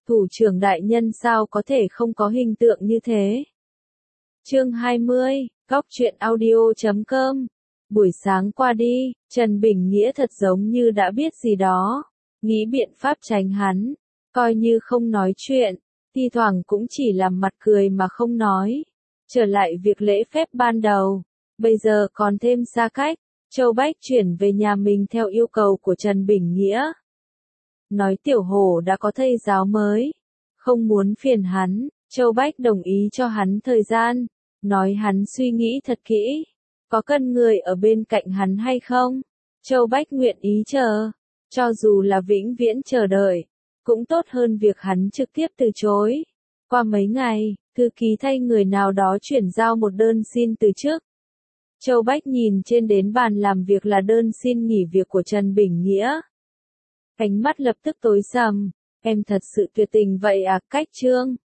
Thủ trưởng đại nhân sao có thể không có hình tượng như thế? Chương 20, Góc truyện audio.com. Buổi sáng qua đi, Trần Bình Nghĩa thật giống như đã biết gì đó, nghĩ biện pháp tránh hắn, coi như không nói chuyện, thi thoảng cũng chỉ làm mặt cười mà không nói. Trở lại việc lễ phép ban đầu, bây giờ còn thêm xa cách, Châu Bách chuyển về nhà mình theo yêu cầu của Trần Bình Nghĩa. Nói Tiểu Hổ đã có thầy giáo mới, không muốn phiền hắn, Châu Bách đồng ý cho hắn thời gian, nói hắn suy nghĩ thật kỹ, có cần người ở bên cạnh hắn hay không? Châu Bách nguyện ý chờ, cho dù là vĩnh viễn chờ đợi, cũng tốt hơn việc hắn trực tiếp từ chối. Qua mấy ngày, thư ký thay người nào đó chuyển giao một đơn xin từ chức. Châu Bách nhìn trên đến bàn làm việc là đơn xin nghỉ việc của Trần Bình Nghĩa. Ánh mắt lập tức tối sầm, em thật sự tuyệt tình vậy à? Cách Trương